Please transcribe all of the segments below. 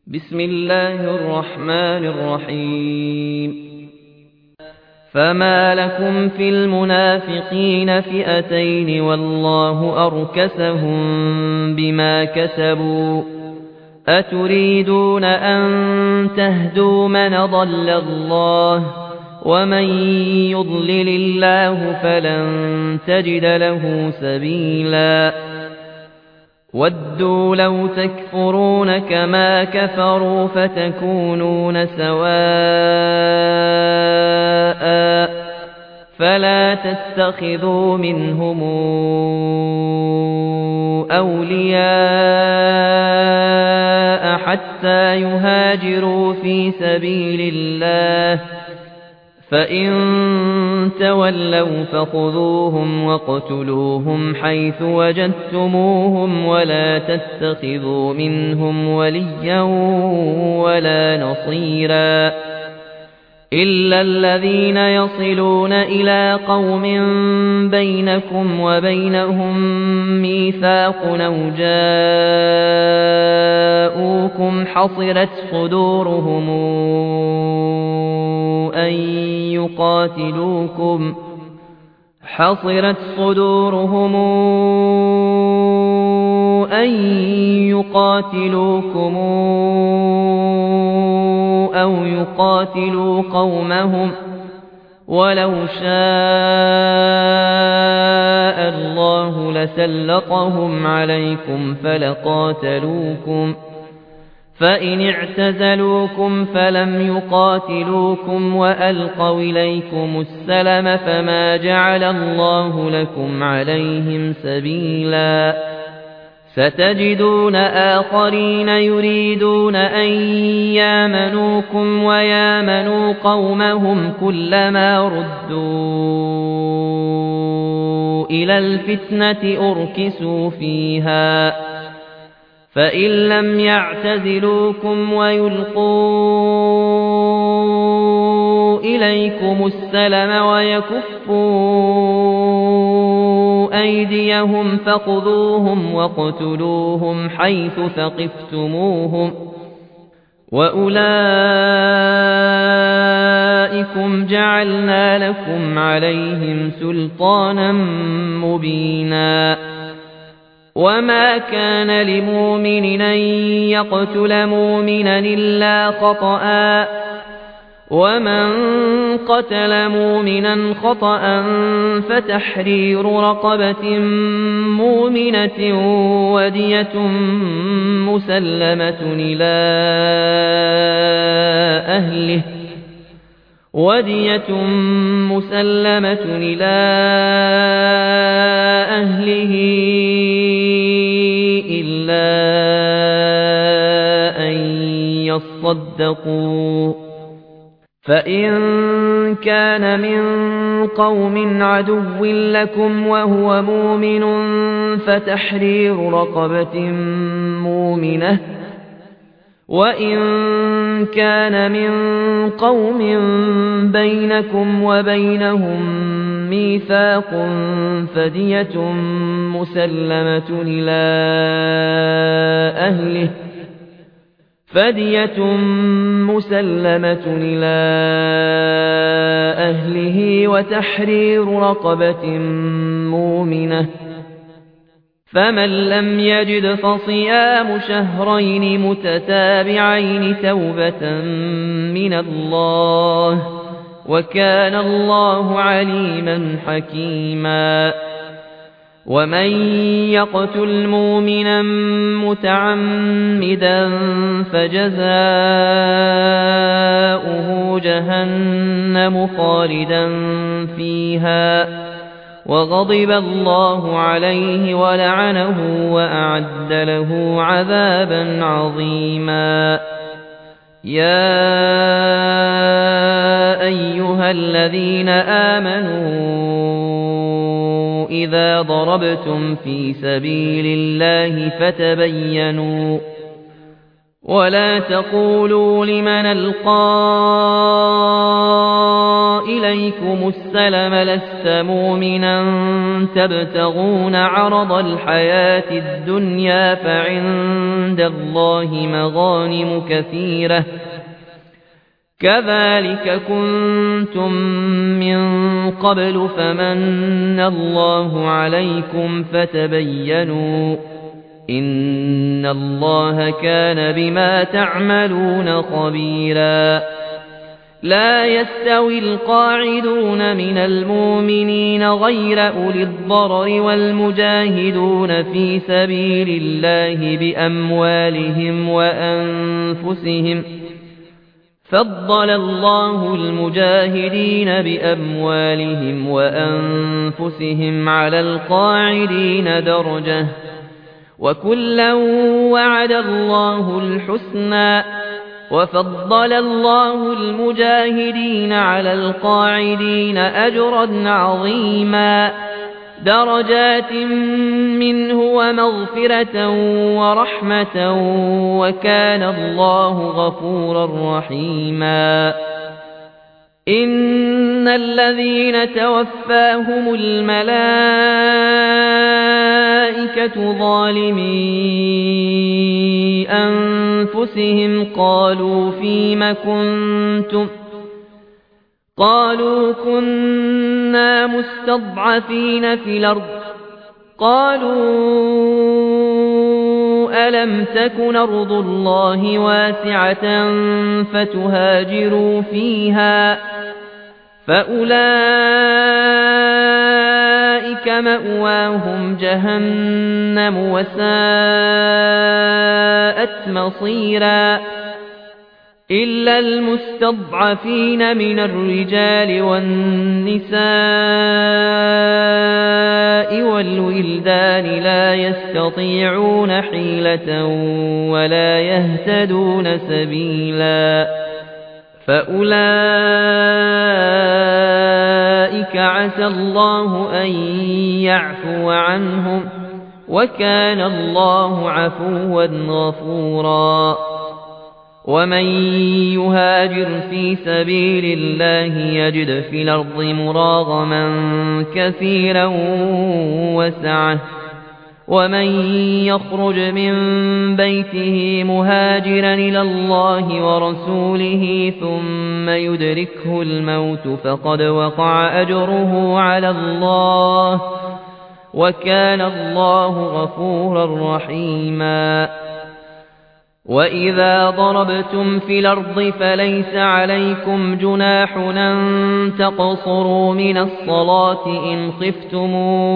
بسم الله الرحمن الرحيم فما لكم في المنافقين فئتين والله أركسهم بما كسبوا أتريدون أن تهدوا من ضل الله ومن يضلل الله فلن تجد له سبيلا ودوا لو تكفرون كما كفروا فتكونون سواء فلا تتخذوا منهم أولياء حتى يهاجروا في سبيل الله فإن تولوا فخذوهم واقتلوهم حيث وجدتموهم ولا تتخذوا منهم وليا ولا نصيرا إلا الذين يصلون إلى قوم بينكم وبينهم ميثاق أو جاءوكم حصرت صدورهم أن يقاتلوكم أو يقاتلوا قومهم ولو شاء الله لسلطهم عليكم فلقاتلوكم فإن اعتزلوكم فلم يقاتلوكم وألقوا إليكم السلم فما جعل الله لكم عليهم سبيلا ستجدون آخرين يريدون أن يامنوكم ويامنوا قومهم كلما ردوا إلى الفتنة أركسوا فيها فإن لم يعتزلوكم ويلقوا إليكم السلم ويكفوا أيديهم فخذوهم واقتلوهم حيث ثقفتموهم وأولئكم جعلنا لكم عليهم سلطانا مبينا وما كان لمؤمن أن يقتل مؤمنا إلا خطأ ومن قتل مؤمنا خطأ فتحرير رقبة مؤمنة ودية مسلمة إلى أهله إلا أن يصدقوا فإن كان من قوم عدو لكم وهو مؤمن فتحرير رقبة مؤمنة وإن كان من قوم بينكم وبينهم ميثاق فدية مسلمة إلى أهله وتحرير رقبة مؤمنة فمن لم يجد فصيام شهرين متتابعين توبة من الله وكان الله عليما حكيما ومن يقتل مؤمنا متعمدا فجزاؤه جهنم خالدا فيها وغضب الله عليه ولعنه وأعد له عذابا عظيما يا أيها الذين آمنوا إذا ضربتم في سبيل الله فتبينوا ولا تقولوا لمن ألقى إليكم السلم لست مؤمنا تبتغون عرض الحياة الدنيا فعند الله مغانم كثيرة كذلك كنتم من قبل فمن الله عليكم فتبينوا إن الله كان بما تعملون خبيرا لا يستوي القاعدون من المؤمنين غير أولي الضرر والمجاهدون في سبيل الله بأموالهم وأنفسهم فضل الله المجاهدين بأموالهم وأنفسهم على القاعدين درجة وكلا وعد الله الحسنى وفضل الله المجاهدين على القاعدين أجرا عظيما درجات منه ومغفرة ورحمة وكان الله غفورا رحيما إن الذين توفاهم الملائكة ظالمي أنفسهم قالوا فيم كنتم قالوا كنا مستضعفين في الأرض قالوا ألم تكن أرض الله واسعة فتهاجروا فيها فأولئك مأواهم جهنم وساءت مصيرا إلا المستضعفين من الرجال والنساء والولدان لا يستطيعون حيلة ولا يهتدون سبيلا فأولئك عسى الله أن يعفو عنهم وكان الله عفوا غفورا ومن يهاجر في سبيل الله يجد في الأرض مراغما كثيرا وسعة ومن يخرج من بيته مهاجرا إلى الله ورسوله ثم يدركه الموت فقد وقع أجره على الله وكان الله غفورا رحيما وإذا ضربتم في الأرض فليس عليكم جناح أن تقصروا من الصلاة إن خفتم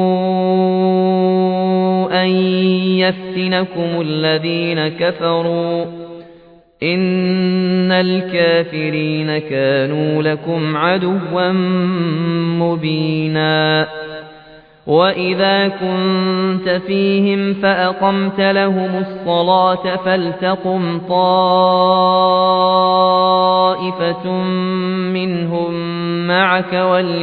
أن يفتنكم الذين كفروا إن الكافرين كانوا لكم عدوا مبينا وإذا كنت فيهم فأقمت لهم الصلاة فلتقم طائفة منهم معك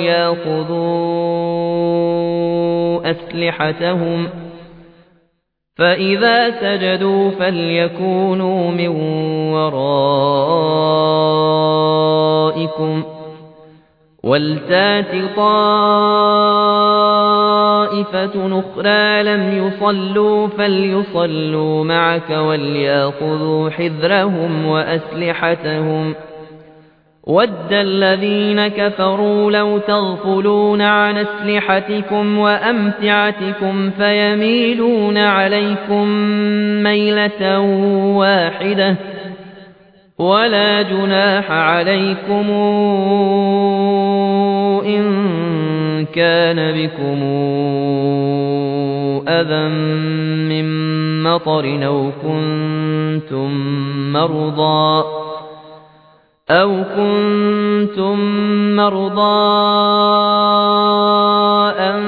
وليأخذوا أسلحتهم فإذا سجدوا فليكونوا من ورائكم ولتات طائفة أخرى لم يصلوا فليصلوا معك وليأخذوا حذرهم وأسلحتهم ود الذين كفروا لو تغفلون عن أسلحتكم وأمتعتكم فيميلون عليكم ميلة واحدة ولا جناح عليكم إن كان بكم أذى من مطر أو كنتم مرضى أن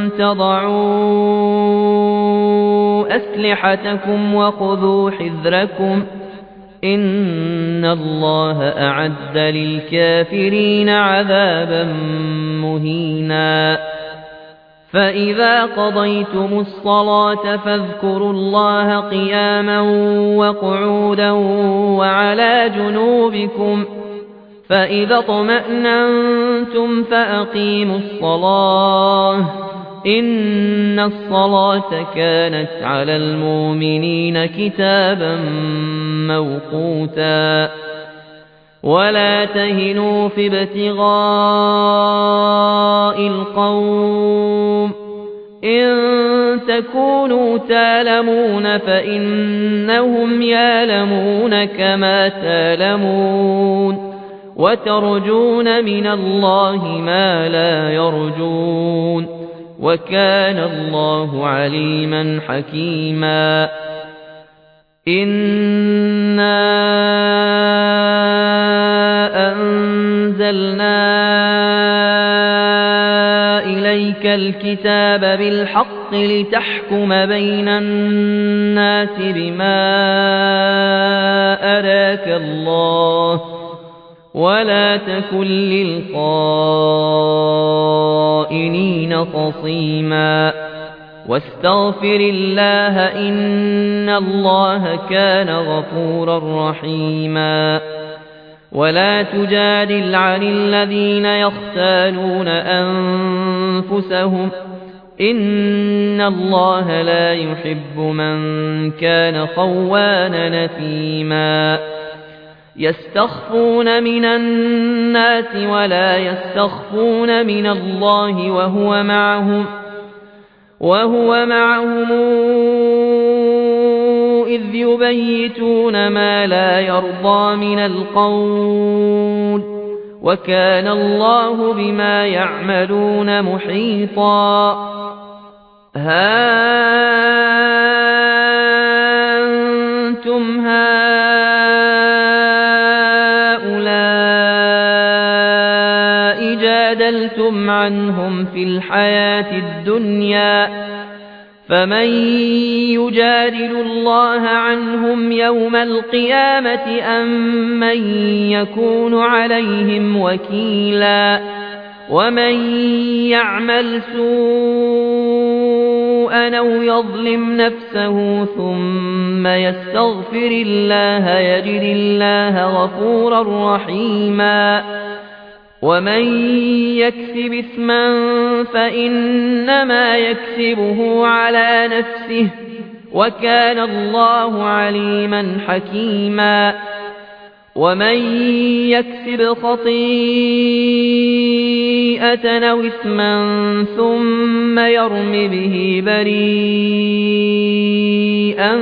تضعوا أسلحتكم وخذوا حذركم إن الله أعد للكافرين عذابا مهينا فإذا قضيتم الصلاة فاذكروا الله قياما وقعودا وعلى جنوبكم فإذا اطمأننتم فأقيموا الصلاة إن الصلاة كانت على المؤمنين كتابا موقوتا ولا تهنوا في ابتغاء القوم إن تكونوا تَأْلَمُونَ فإنهم يَأْلَمُونَ كما تَأْلَمُونَ وترجون من الله ما لا يرجون وكان الله عليما حكيما إنا أنزلنا إليك الكتاب بالحق لتحكم بين الناس بما أراك الله ولا تكن للخائنين خصيما واستغفر الله إن الله كان غفورا رحيما ولا تجادل عن الذين يختانون أنفسهم إن الله لا يحب من كان خوانا نثيما يستخفون من الناس ولا يستخفون من الله وهو معهم إذ يبيتون ما لا يرضى من القول وكان الله بما يعملون محيطا ها أنتم هؤلاء جادلتم عنهم في الحياة الدنيا فمن يجادل الله عنهم يوم القيامة أم من يكون عليهم وكيلا ومن يعمل سوءا أو يظلم نفسه ثم يستغفر الله يجد الله غفورا رحيما ومن يكسب إثما فإنما يكسبه على نفسه وكان الله عليما حكيما ومن يكسب خطيئة أو إثما ثم يرم به بريئا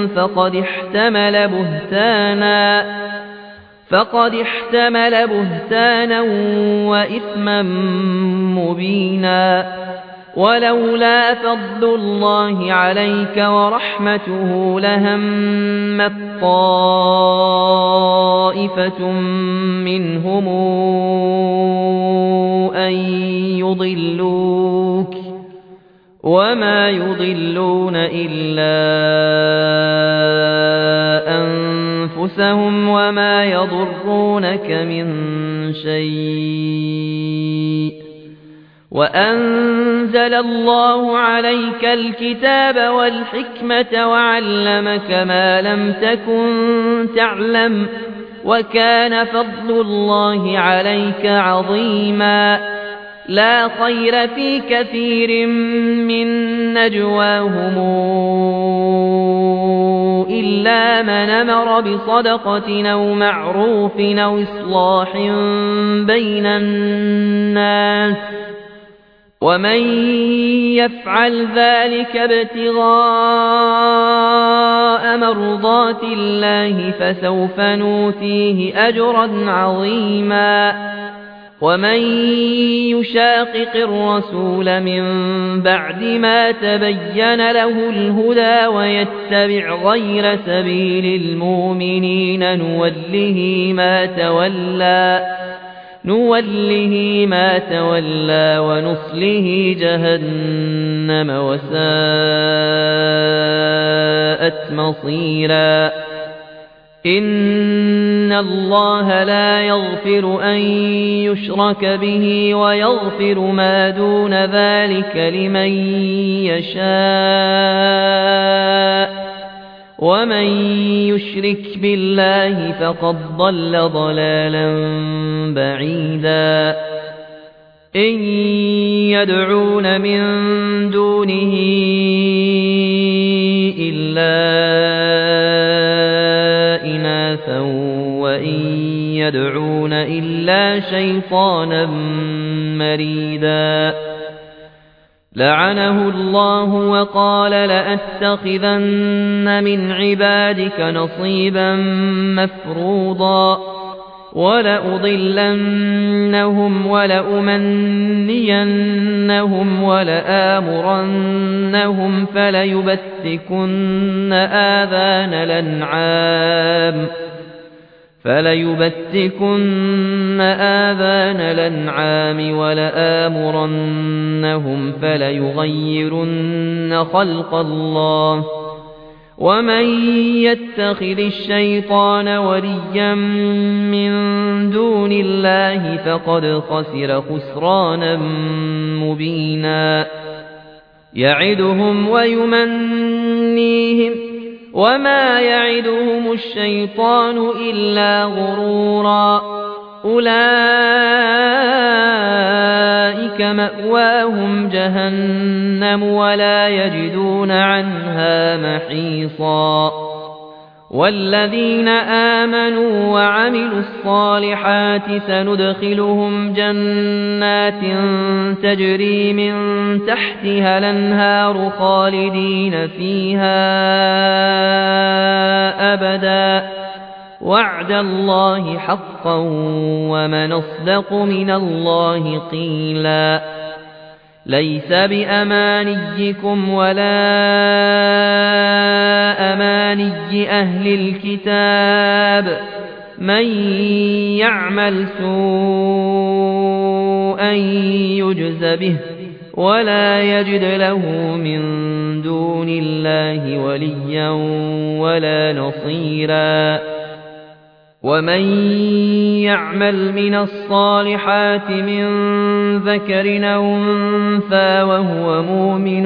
فقد احتمل بهتانا وإثما مبينا ولولا فضل الله عليك ورحمته لهمت طائفة منهم أن يضلوك وما يضلون إلا أنفسهم وما يضرونك من شيء وأنزل الله عليك الكتاب والحكمة وعلمك ما لم تكن تعلم وكان فضل الله عليك عظيما لا خير في كثير من نجواهم إلا من أمر بصدقة أو معروف أو إصلاح بين الناس ومن يفعل ذلك ابتغاء مرضات الله فسوف نؤتيه أجرا عظيما ومن يشاقق الرسول من بعد ما تبين له الهدى ويتبع غير سبيل المؤمنين نوله ما تولى ونصله جهنم وساءت مصيرا إن الله لا يغفر أن يشرك به ويغفر ما دون ذلك لمن يشاء ومن يشرك بالله فقد ضل ضلالا بعيدا إن يدعون من دونه إلا إناثا وإن يدعون إلا شيطانا مريدا لعنه الله وقال لأتخذن من عبادك نصيبا مفروضا ولأضلنهم ولأمنينهم ولآمرنهم فليبتكن آذان الأنعام ولآمرنهم فليغيرن خلق الله ومن يتخذ الشيطان وليا من دون الله فقد خسر خسرانا مبينا يعدهم ويمنيهم وما يعدهم الشيطان إلا غرورا أولئك مأواهم جهنم ولا يجدون عنها محيصا والذين آمنوا وعملوا الصالحات سندخلهم جنات تجري من تحتها الأنهار خالدين فيها أبدا وعد الله حقا ومن أصدق من الله قيلا ليس بأمانيكم ولا أماني أهل الكتاب من يعمل سوءا يجز به ولا يجد له من دون الله وليا ولا نصيرا ومن يعمل من الصالحات من ذكر أو أنثى وهو مؤمن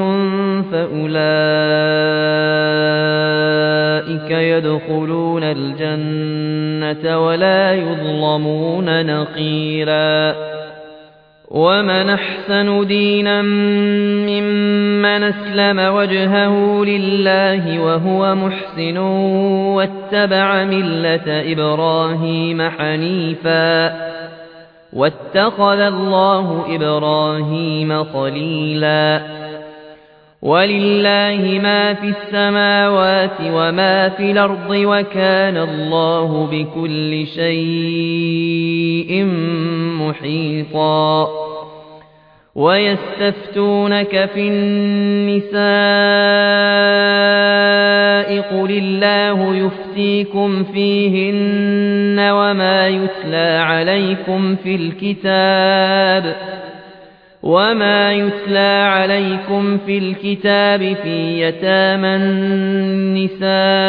فأولئك يدخلون الجنة ولا يظلمون نقيرا ومن أحسن دينا ممن أسلم وجهه لله وهو محسن واتبع ملة إبراهيم حنيفا واتخذ الله إبراهيم خليلا ولله ما في السماوات وما في الأرض وكان الله بكل شيء محيطا ويستفتونك في النساء قل الله يفتيكم فيهن وما يتلى عليكم في الكتاب في يتامى النساء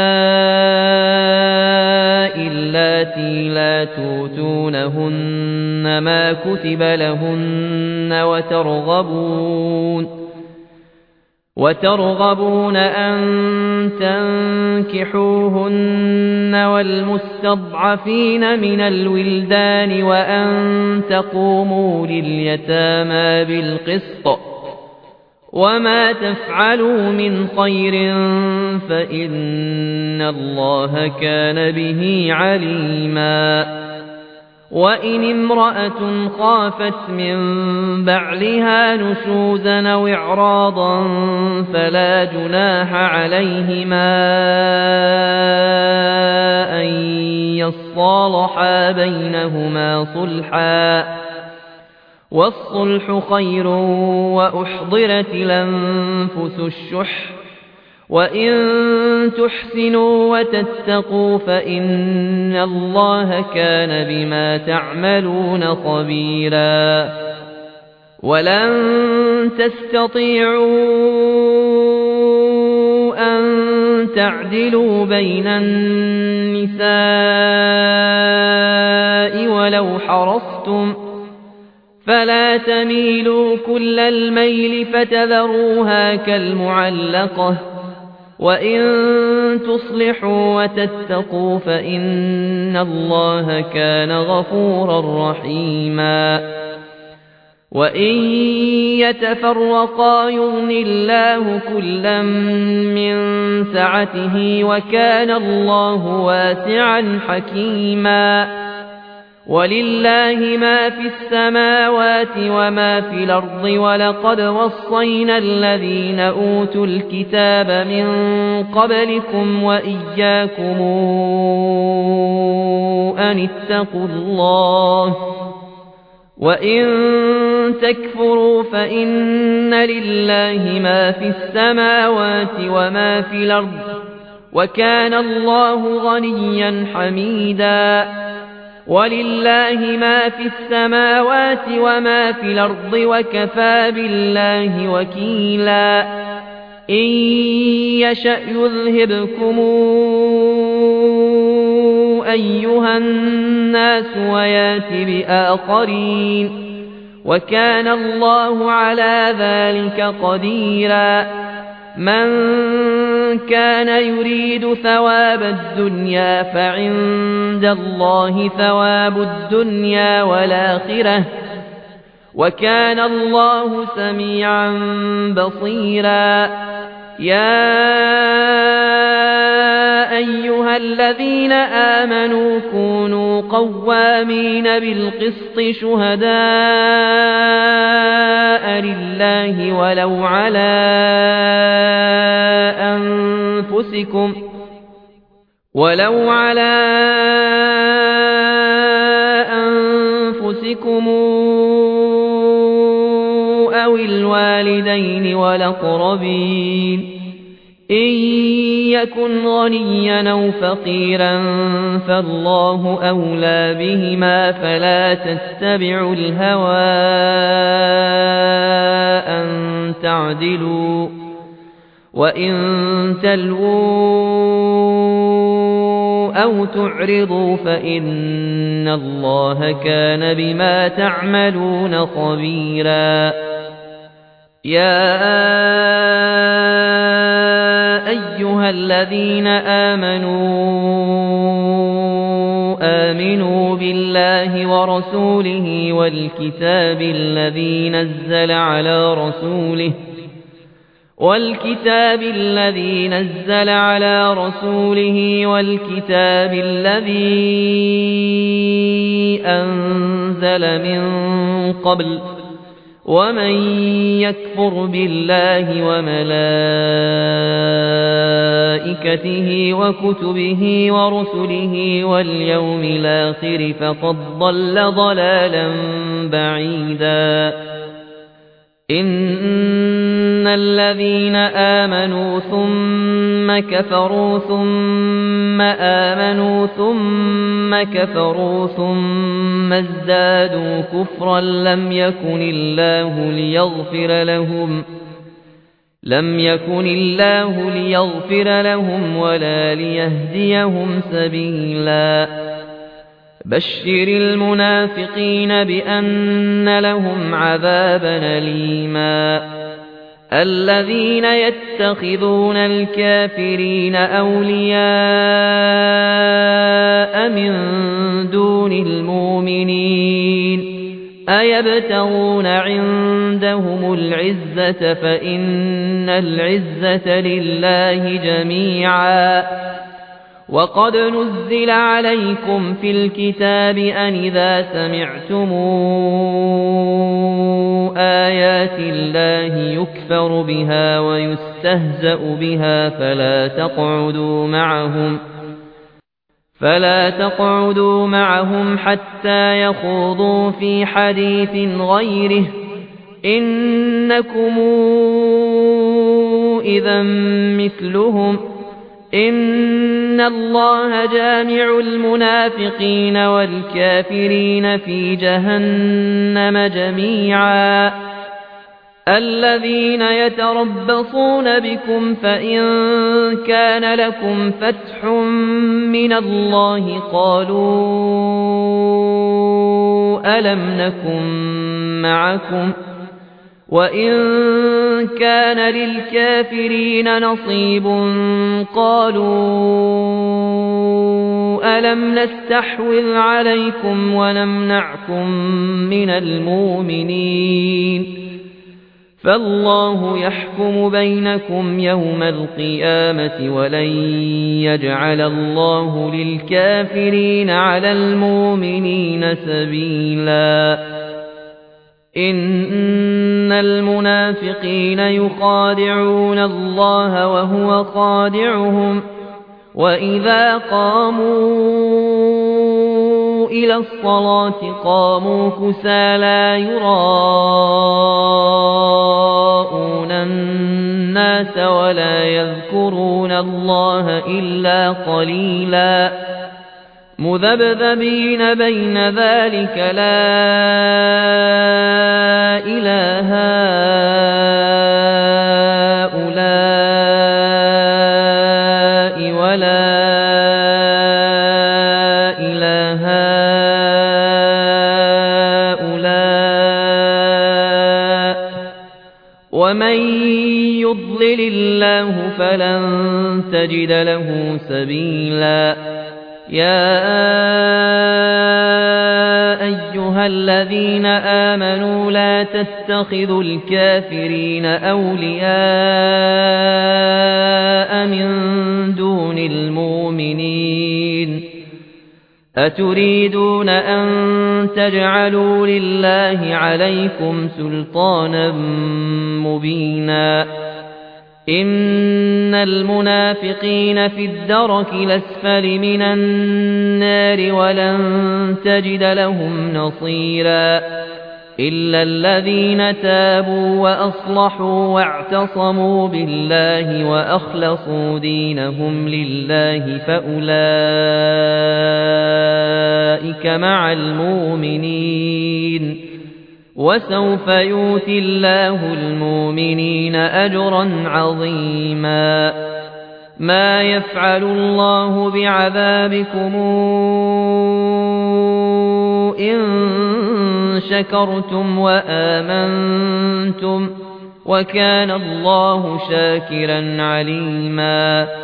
اللاتي لا توتونهن ما كتب لهن وترغبون أن تنكحوهن والمستضعفين من الولدان وأن تقوموا لليتامى بالقسط وما تفعلوا من خير فإن الله كان به عليما وإن امرأة خافت من بعلها نشوزا أو إعراضا فلا جناح عليهما أن يصالحا بينهما صلحا والصلح خير وأحضرت الأنفس الشح وإن تحسنوا وتتقوا فإن الله كان بما تعملون خبيرا ولن تستطيعوا أن تعدلوا بين النساء ولو حرصتم فلا تميلوا كل الميل فتذروها كالمعلقة وإن تصلحوا وتتقوا فإن الله كان غفورا رحيما وإن يتفرقا يغن الله كلا من سعته وكان الله واسعا حكيما ولله ما في السماوات وما في الأرض ولقد وصينا الذين أوتوا الكتاب من قبلكم وإياكم أن اتقوا الله وإن تكفروا فإن لله ما في السماوات وما في الأرض وكان الله غنيا حميدا ولله ما في السماوات وما في الأرض وكفى بالله وكيلا إن يشأ يذهبكم أيها الناس ويات بآخرين وكان الله على ذلك قديرا من كان يريد ثواب الدنيا فعند الله ثواب الدنيا والآخرة وكان الله سميعا بصيرا يا أيها الذين آمنوا كونوا قوامين بالقسط شهداء لله ولو على أنفسكم أو الوالدين والأقربين إن يكن غنيا أو فقيرا فالله أولى بهما فلا تتبعوا الهوى أن تعدلوا وإن تلووا أو تعرضوا فإن الله كان بما تعملون خبيرا يا أيها الذين آمنوا بالله ورسوله والكتاب الذي نزل على رسوله والكتاب الذي أنزل من قبل ومن يكفر بالله وملائكته وكتبه ورسله واليوم الآخر فقد ضل ضلالا بعيدا إن الذين آمنوا ثم كفروا ثم آمنوا ثم كفروا ثم ازدادوا كفرا لم يكن الله ليغفر لهم ولا ليهديهم سبيلا بشر المنافقين بأن لهم عذابا أليما الذين يتخذون الكافرين أولياء من دون المؤمنين أيبتغون عندهم العزة فإن العزة لله جميعا وقد نزل عليكم في الكتاب أن إذا سمعتم آيات الله يكفر بها ويستهزأ بها فلا تقعدوا معهم حتى يخوضوا في حديث غيره إنكم إذا مثلهم إن الله جامع المنافقين والكافرين في جهنم جميعا الذين يتربصون بكم فإن كان لكم فتح من الله قالوا ألم نكن معكم وإن كان للكافرين نصيب قالوا ألم نستحوذ عليكم ونمنعكم من المؤمنين فالله يحكم بينكم يوم القيامة ولن يجعل الله للكافرين على المؤمنين سبيلا إن المنافقين يخادعون الله وهو خادعهم وإذا قاموا إلى الصلاة قاموا كسالى يراءون الناس ولا يذكرون الله إلا قليلا مذبذبين بين ذلك لا إله هؤلاء ولا إله هؤلاء ومن يضلل الله فلن تجد له سبيلا يا أيها الذين آمنوا لا تتخذوا الكافرين أولياء من دون المؤمنين أتريدون أن تجعلوا لله عليكم سلطانا مبينا إن المنافقين في الدرك الأسفل من النار ولن تجد لهم نصيرا إلا الذين تابوا وأصلحوا واعتصموا بالله وأخلصوا دينهم لله فأولئك مع المؤمنين وسوف يؤتي الله المؤمنين أجرا عظيما ما يفعل الله بعذابكم إن شكرتم وآمنتم وكان الله شاكرا عليما